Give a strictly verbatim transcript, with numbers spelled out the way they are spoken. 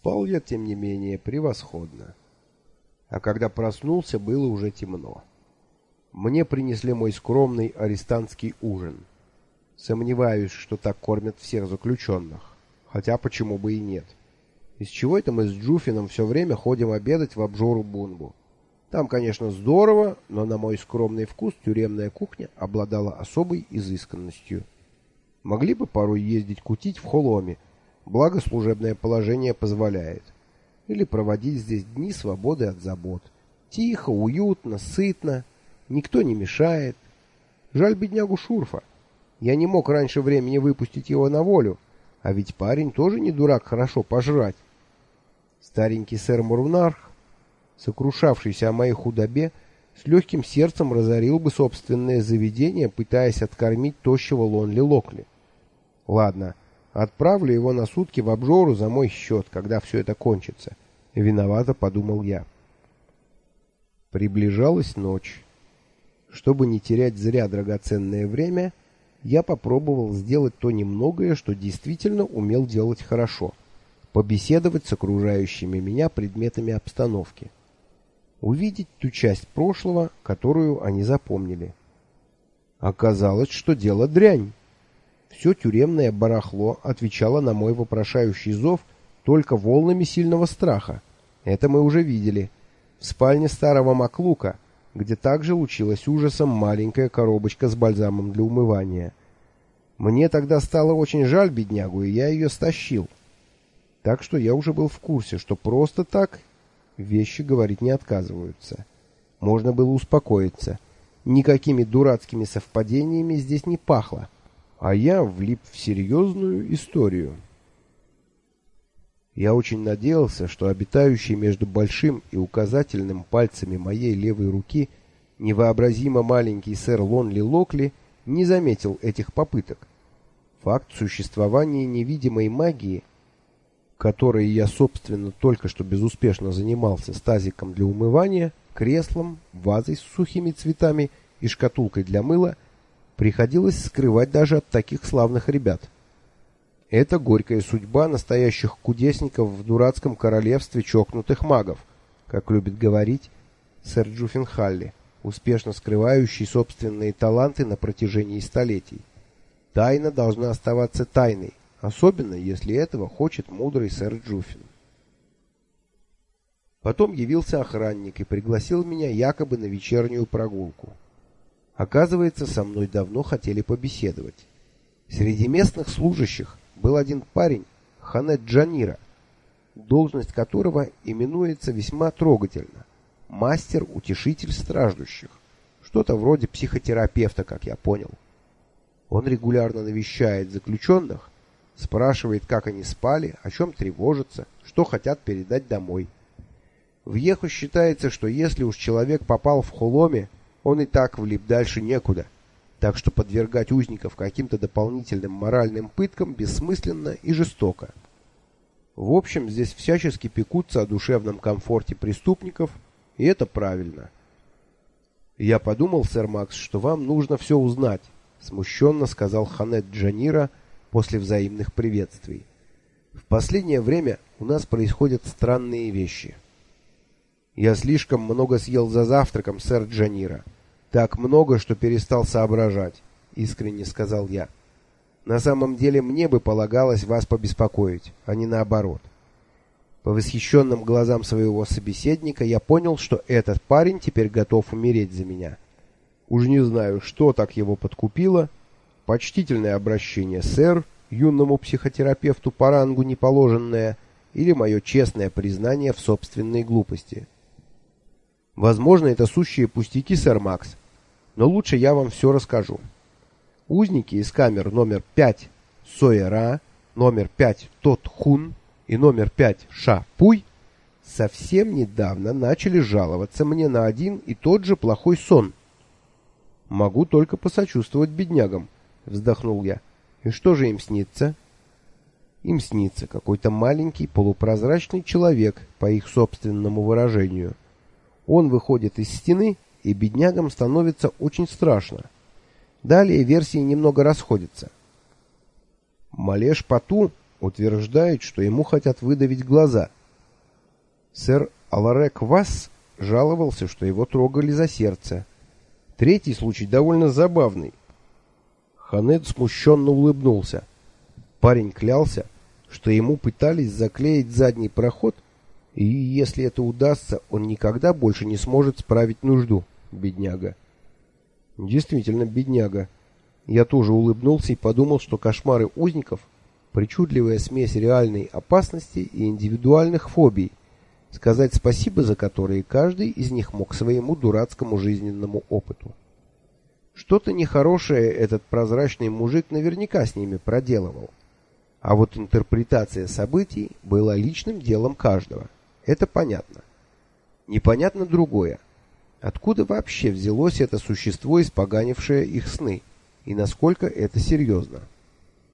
Спал я, тем не менее, превосходно. А когда проснулся, было уже темно. Мне принесли мой скромный арестантский ужин. Сомневаюсь, что так кормят всех заключенных. Хотя почему бы и нет. Из чего это мы с Джуфином все время ходим обедать в обжору Бунбу? Там, конечно, здорово, но на мой скромный вкус тюремная кухня обладала особой изысканностью. Могли бы порой ездить кутить в Холоме, благо служебное положение позволяет. Или проводить здесь дни свободы от забот. Тихо, уютно, сытно, никто не мешает. Жаль беднягу Шурфа. Я не мог раньше времени выпустить его на волю, а ведь парень тоже не дурак хорошо пожрать. Старенький сэр Мурнарх, сокрушавшийся о моей худобе, с легким сердцем разорил бы собственное заведение, пытаясь откормить тощего Лонли Локли. Ладно, отправлю его на сутки в обжору за мой счет, когда все это кончится. Виновато подумал я. Приближалась ночь. Чтобы не терять зря драгоценное время, я попробовал сделать то немногое, что действительно умел делать хорошо. Побеседовать с окружающими меня предметами обстановки. Увидеть ту часть прошлого, которую они запомнили. Оказалось, что дело дрянь. Все тюремное барахло отвечало на мой вопрошающий зов только волнами сильного страха. Это мы уже видели. В спальне старого Маклука, где также лучилась ужасом маленькая коробочка с бальзамом для умывания. Мне тогда стало очень жаль беднягу, и я ее стащил. Так что я уже был в курсе, что просто так вещи говорить не отказываются. Можно было успокоиться. Никакими дурацкими совпадениями здесь не пахло. А я влип в серьезную историю. Я очень надеялся, что обитающий между большим и указательным пальцами моей левой руки невообразимо маленький сэр Лонли Локли не заметил этих попыток. Факт существования невидимой магии, которой я, собственно, только что безуспешно занимался с тазиком для умывания, креслом, вазой с сухими цветами и шкатулкой для мыла, приходилось скрывать даже от таких славных ребят. Это горькая судьба настоящих кудесников в дурацком королевстве чокнутых магов, как любит говорить сэр Джуффин Халли, успешно скрывающий собственные таланты на протяжении столетий. Тайна должна оставаться тайной, особенно если этого хочет мудрый сэр Джуффин. Потом явился охранник и пригласил меня якобы на вечернюю прогулку. Оказывается, со мной давно хотели побеседовать. Среди местных служащих был один парень, Ханет Джанира, должность которого именуется весьма трогательно — мастер-утешитель страждущих, что-то вроде психотерапевта, как я понял. Он регулярно навещает заключенных, спрашивает, как они спали, о чем тревожатся, что хотят передать домой. В Йеху считается, что если уж человек попал в Холоме, он и так влип дальше некуда, так что подвергать узников каким-то дополнительным моральным пыткам бессмысленно и жестоко. В общем, здесь всячески пекутся о душевном комфорте преступников, и это правильно. Я подумал, сэр Макс, что вам нужно все узнать, смущенно сказал Ханет Джанира после взаимных приветствий. В последнее время у нас происходят странные вещи. Я слишком много съел за завтраком, сэр Джанира. Так много, что перестал соображать, искренне сказал я. На самом деле мне бы полагалось вас побеспокоить, а не наоборот. По восхищенным глазам своего собеседника я понял, что этот парень теперь готов умереть за меня. Уж не знаю, что так его подкупило. Почтительное обращение сэр, юному психотерапевту по рангу не положенное, или мое честное признание в собственной глупости. Возможно, это сущие пустяки, сэр Макс, но лучше я вам все расскажу. Узники из камер номер пять Сойера, номер пять Тот-Хун и номер пять Ша-Пуй совсем недавно начали жаловаться мне на один и тот же плохой сон. Могу только посочувствовать беднягам, вздохнул я. И что же им снится? Им снится какой-то маленький полупрозрачный человек, по их собственному выражению. Он выходит из стены, и беднягам становится очень страшно. Далее версии немного расходятся. Малеш Пату, утверждает, что ему хотят выдавить глаза. Сэр Аларек Васс жаловался, что его трогали за сердце. Третий случай довольно забавный. Ханед смущенно улыбнулся. Парень клялся, что ему пытались заклеить задний проход, и если это удастся, он никогда больше не сможет справить нужду, бедняга. Действительно, бедняга. Я тоже улыбнулся и подумал, что кошмары узников — причудливая смесь реальной опасности и индивидуальных фобий, сказать спасибо за которые каждый из них мог своему дурацкому жизненному опыту. Что-то нехорошее этот прозрачный мужик наверняка с ними проделывал. А вот интерпретация событий была личным делом каждого. Это понятно. Непонятно другое. Откуда вообще взялось это существо, испоганившее их сны, и насколько это серьезно?